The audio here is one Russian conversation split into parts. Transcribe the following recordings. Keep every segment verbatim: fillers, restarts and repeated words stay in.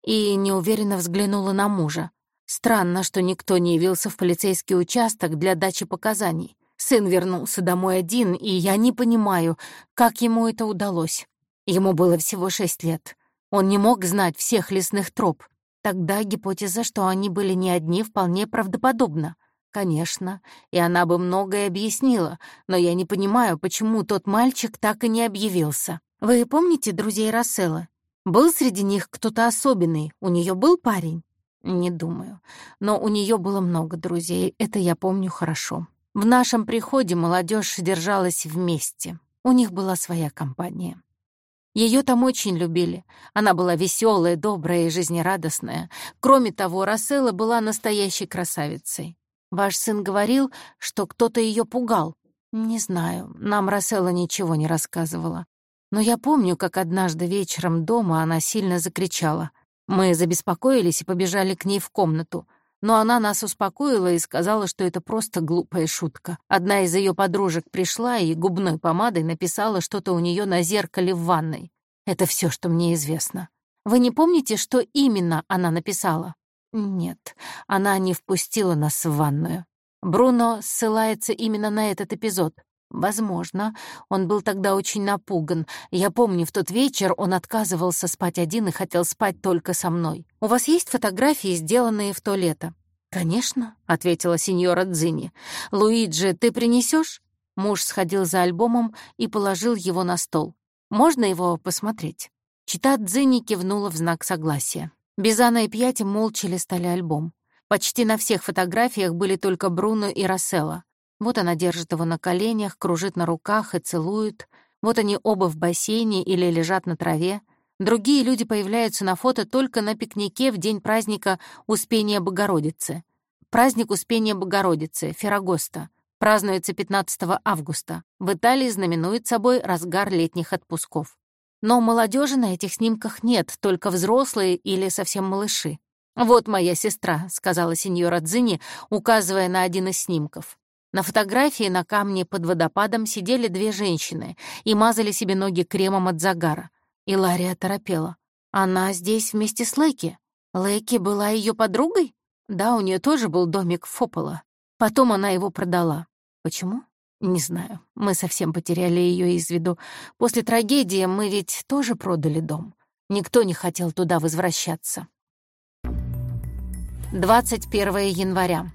и неуверенно взглянула на мужа. Странно, что никто не явился в полицейский участок для дачи показаний. Сын вернулся домой один, и я не понимаю, как ему это удалось. Ему было всего шесть лет. Он не мог знать всех лесных троп. Тогда гипотеза, что они были не одни, вполне правдоподобна. Конечно, и она бы многое объяснила, но я не понимаю, почему тот мальчик так и не объявился. Вы помните друзей Расселла? Был среди них кто-то особенный? У нее был парень? Не думаю. Но у нее было много друзей, это я помню хорошо. В нашем приходе молодежь держалась вместе. У них была своя компания. Ее там очень любили. Она была веселая, добрая и жизнерадостная. Кроме того, Расселла была настоящей красавицей. Ваш сын говорил, что кто-то ее пугал. Не знаю, нам Расселла ничего не рассказывала. Но я помню, как однажды вечером дома она сильно закричала. Мы забеспокоились и побежали к ней в комнату. Но она нас успокоила и сказала, что это просто глупая шутка. Одна из ее подружек пришла и губной помадой написала что-то у нее на зеркале в ванной. Это все, что мне известно. Вы не помните, что именно она написала? Нет, она не впустила нас в ванную. Бруно ссылается именно на этот эпизод. Возможно, он был тогда очень напуган. Я помню, в тот вечер он отказывался спать один и хотел спать только со мной. У вас есть фотографии, сделанные в то лето? Конечно, — ответила сеньора Дзинни. Луиджи, ты принесешь? Муж сходил за альбомом и положил его на стол. Можно его посмотреть? Чита Дзинни кивнула в знак согласия. Бизана и Пьяти молча листали альбом. Почти на всех фотографиях были только Бруно и Расселла. Вот она держит его на коленях, кружит на руках и целует. Вот они оба в бассейне или лежат на траве. Другие люди появляются на фото только на пикнике в день праздника Успения Богородицы. Праздник Успения Богородицы, Феррагоста, празднуется пятнадцатого августа. В Италии знаменует собой разгар летних отпусков. Но молодежи на этих снимках нет, только взрослые или совсем малыши. «Вот моя сестра», — сказала сеньора Дзинни, указывая на один из снимков. На фотографии на камне под водопадом сидели две женщины и мазали себе ноги кремом от загара. И Ларри оторопела. «Она здесь вместе с Лэки? Лэки была ее подругой?» «Да, у нее тоже был домик в Фополо. Потом она его продала». «Почему?» «Не знаю. Мы совсем потеряли ее из виду. После трагедии мы ведь тоже продали дом. Никто не хотел туда возвращаться». двадцать первого января.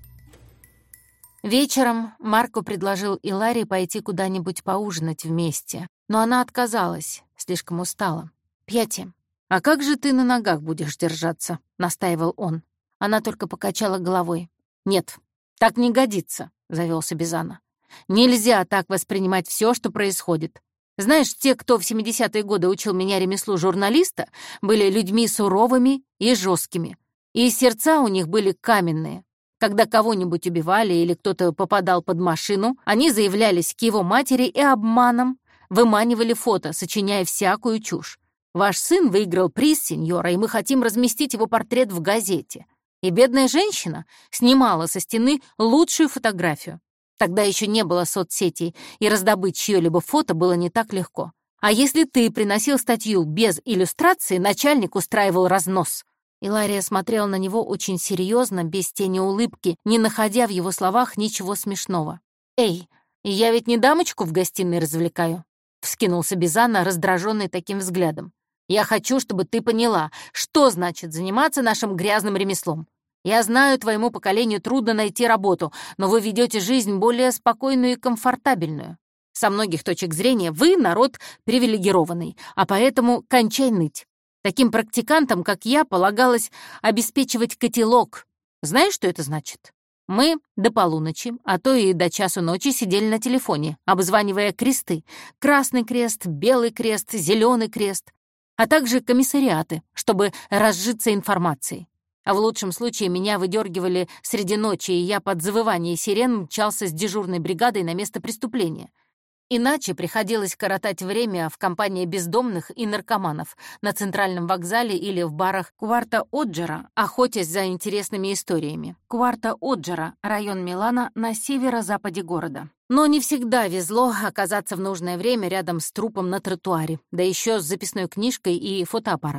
Вечером Марко предложил Иларе пойти куда-нибудь поужинать вместе, но она отказалась, слишком устала. «Пьяти, а как же ты на ногах будешь держаться?» — настаивал он. Она только покачала головой. «Нет, так не годится», — завелся Бизана. «Нельзя так воспринимать все, что происходит. Знаешь, те, кто в семидесятые годы учил меня ремеслу журналиста, были людьми суровыми и жесткими, и сердца у них были каменные. Когда кого-нибудь убивали или кто-то попадал под машину, они заявлялись к его матери и обманом выманивали фото, сочиняя всякую чушь. Ваш сын выиграл приз, сеньора, и мы хотим разместить его портрет в газете. И бедная женщина снимала со стены лучшую фотографию. Тогда еще не было соцсетей, и раздобыть чье-либо фото было не так легко. А если ты приносил статью без иллюстрации, начальник устраивал разнос». Илария смотрела на него очень серьезно, без тени улыбки, не находя в его словах ничего смешного. «Эй, я ведь не дамочку в гостиной развлекаю», — вскинулся Бизана, раздраженный таким взглядом. «Я хочу, чтобы ты поняла, что значит заниматься нашим грязным ремеслом. Я знаю, твоему поколению трудно найти работу, но вы ведете жизнь более спокойную и комфортабельную. Со многих точек зрения вы народ привилегированный, а поэтому кончай ныть. Таким практикантам, как я, полагалось обеспечивать котелок. Знаешь, что это значит? Мы до полуночи, а то и до часу ночи сидели на телефоне, обзванивая кресты. Красный крест, белый крест, зеленый крест, а также комиссариаты, чтобы разжиться информацией. А в лучшем случае меня выдергивали среди ночи, и я под завывание сирен мчался с дежурной бригадой на место преступления. Иначе приходилось коротать время в компании бездомных и наркоманов на центральном вокзале или в барах Кварта-Оджера, охотясь за интересными историями. Кварта-Оджера — район Милана на северо-западе города. Но не всегда везло оказаться в нужное время рядом с трупом на тротуаре, да еще с записной книжкой и фотоаппаратом.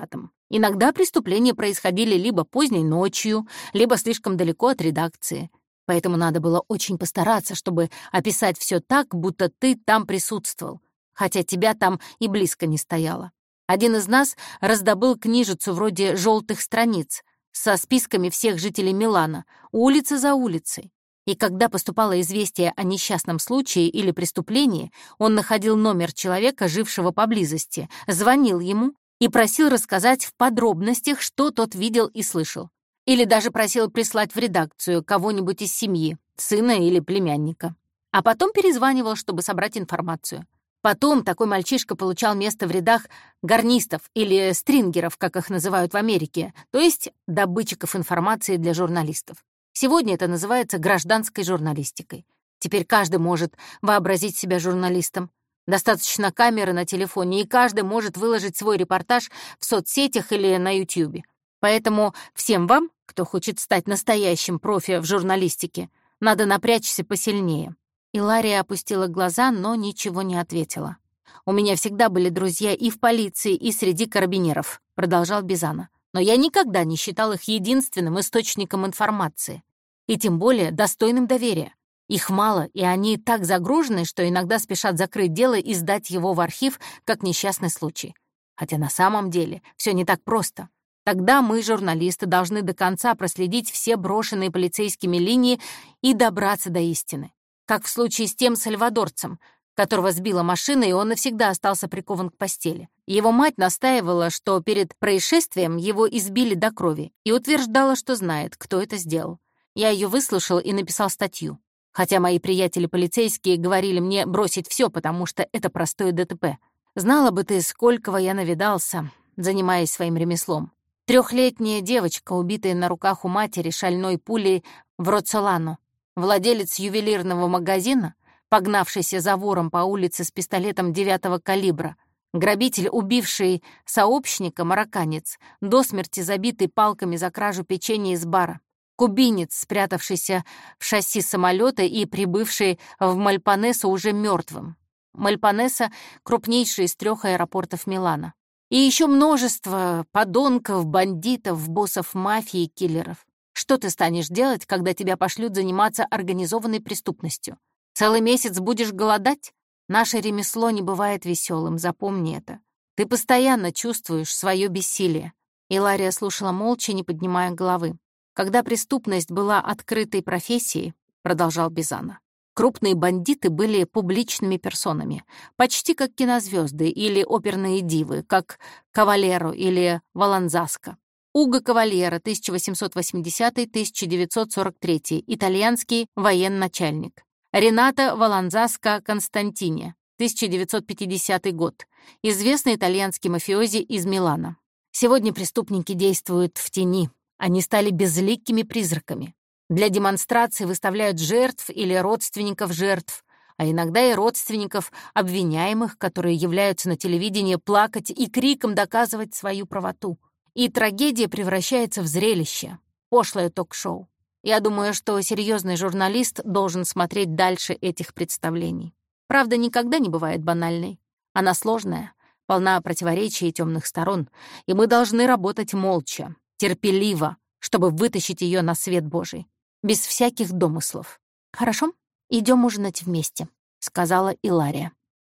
Иногда преступления происходили либо поздней ночью, либо слишком далеко от редакции. Поэтому надо было очень постараться, чтобы описать все так, будто ты там присутствовал, хотя тебя там и близко не стояло. Один из нас раздобыл книжицу вроде «желтых страниц» со списками всех жителей Милана, улица за улицей. И когда поступало известие о несчастном случае или преступлении, он находил номер человека, жившего поблизости, звонил ему и просил рассказать в подробностях, что тот видел и слышал. Или даже просил прислать в редакцию кого-нибудь из семьи, сына или племянника. А потом перезванивал, чтобы собрать информацию. Потом такой мальчишка получал место в рядах гарнистов или стрингеров, как их называют в Америке, то есть добытчиков информации для журналистов. Сегодня это называется гражданской журналистикой. Теперь каждый может вообразить себя журналистом. Достаточно камеры на телефоне, и каждый может выложить свой репортаж в соцсетях или на Ютьюбе. Поэтому всем вам, кто хочет стать настоящим профи в журналистике, надо напрячься посильнее. Илария опустила глаза, но ничего не ответила. «У меня всегда были друзья и в полиции, и среди карабинеров», — продолжал Бизана. «Но я никогда не считал их единственным источником информации, и тем более достойным доверия. Их мало, и они так загружены, что иногда спешат закрыть дело и сдать его в архив, как несчастный случай. Хотя на самом деле все не так просто. Тогда мы, журналисты, должны до конца проследить все брошенные полицейскими линии и добраться до истины. Как в случае с тем сальвадорцем, которого сбила машина, и он навсегда остался прикован к постели. Его мать настаивала, что перед происшествием его избили до крови, и утверждала, что знает, кто это сделал. Я ее выслушал и написал статью. Хотя мои приятели-полицейские говорили мне бросить все, потому что это простое ДТП. Знала бы ты, сколького я навидался, занимаясь своим ремеслом. Трехлетняя девочка, убитая на руках у матери шальной пулей в Роцолано. Владелец ювелирного магазина, погнавшийся за вором по улице с пистолетом девятого калибра. Грабитель, убивший сообщника, марокканец, до смерти забитый палками за кражу печенья из бара. Кубинец, спрятавшийся в шасси самолета и прибывший в Мальпанесо уже мертвым. Мальпанесо — крупнейший из трех аэропортов Милана. И еще множество подонков, бандитов, боссов мафии и киллеров. Что ты станешь делать, когда тебя пошлют заниматься организованной преступностью? Целый месяц будешь голодать? Наше ремесло не бывает веселым, запомни это. Ты постоянно чувствуешь свое бессилие. Илария слушала молча, не поднимая головы. Когда преступность была открытой профессией, продолжал Бизана, крупные бандиты были публичными персонами, почти как кинозвезды или оперные дивы, как Кавалеро или Валанзаско. Уго Кавальеро, тысяча восемьсот восьмидесятый — тысяча девятьсот сорок третий, итальянский военачальник. Ренато Валанзаско Константини, тысяча девятьсот пятидесятый год, известный итальянский мафиози из Милана. Сегодня преступники действуют в тени, они стали безликими призраками. Для демонстрации выставляют жертв или родственников жертв, а иногда и родственников обвиняемых, которые являются на телевидении плакать и криком доказывать свою правоту. И трагедия превращается в зрелище, пошлое ток-шоу. Я думаю, что серьезный журналист должен смотреть дальше этих представлений. Правда никогда не бывает банальной. Она сложная, полна противоречий и темных сторон, и мы должны работать молча, терпеливо, чтобы вытащить ее на свет Божий, без всяких домыслов. «Хорошо, идем ужинать вместе», — сказала Илария.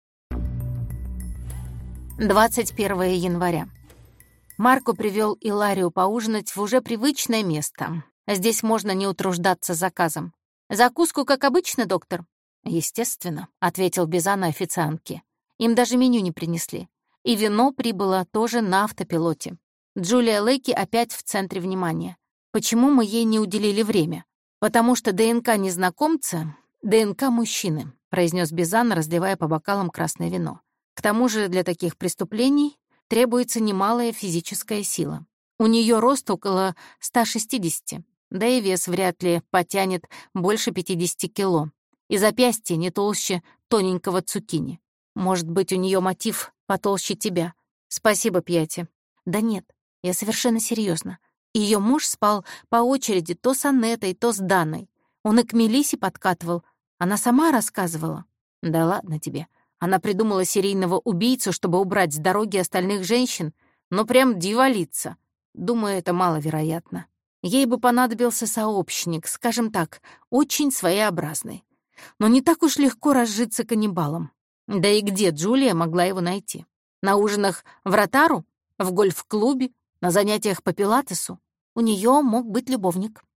двадцать первого января. Марко привел Иларию поужинать в уже привычное место. Здесь можно не утруждаться заказом. «Закуску, как обычно, доктор?» «Естественно», — ответил Бизана официантке. Им даже меню не принесли. И вино прибыло тоже на автопилоте. Джулия Лейки опять в центре внимания. Почему мы ей не уделили время? Потому что ДНК незнакомца — ДНК мужчины, произнес Бизана, разливая по бокалам красное вино. К тому же для таких преступлений требуется немалая физическая сила. У нее рост около ста шестидесяти, да и вес вряд ли потянет больше пятидесяти кило. И запястье не толще тоненького цукини. Может быть, у нее мотив потолще тебя. Спасибо, Пьяти. Да нет, я совершенно серьезно. Ее муж спал по очереди то с Аннетой, то с Даной. Он и к Мелиссе подкатывал. Она сама рассказывала. Да ладно тебе. Она придумала серийного убийцу, чтобы убрать с дороги остальных женщин. но прям дьяволица. Думаю, это маловероятно. Ей бы понадобился сообщник, скажем так, очень своеобразный. Но не так уж легко разжиться каннибалом. Да и где Джулия могла его найти? На ужинах в Ротару? В гольф-клубе? На занятиях по пилатесу? У нее мог быть любовник.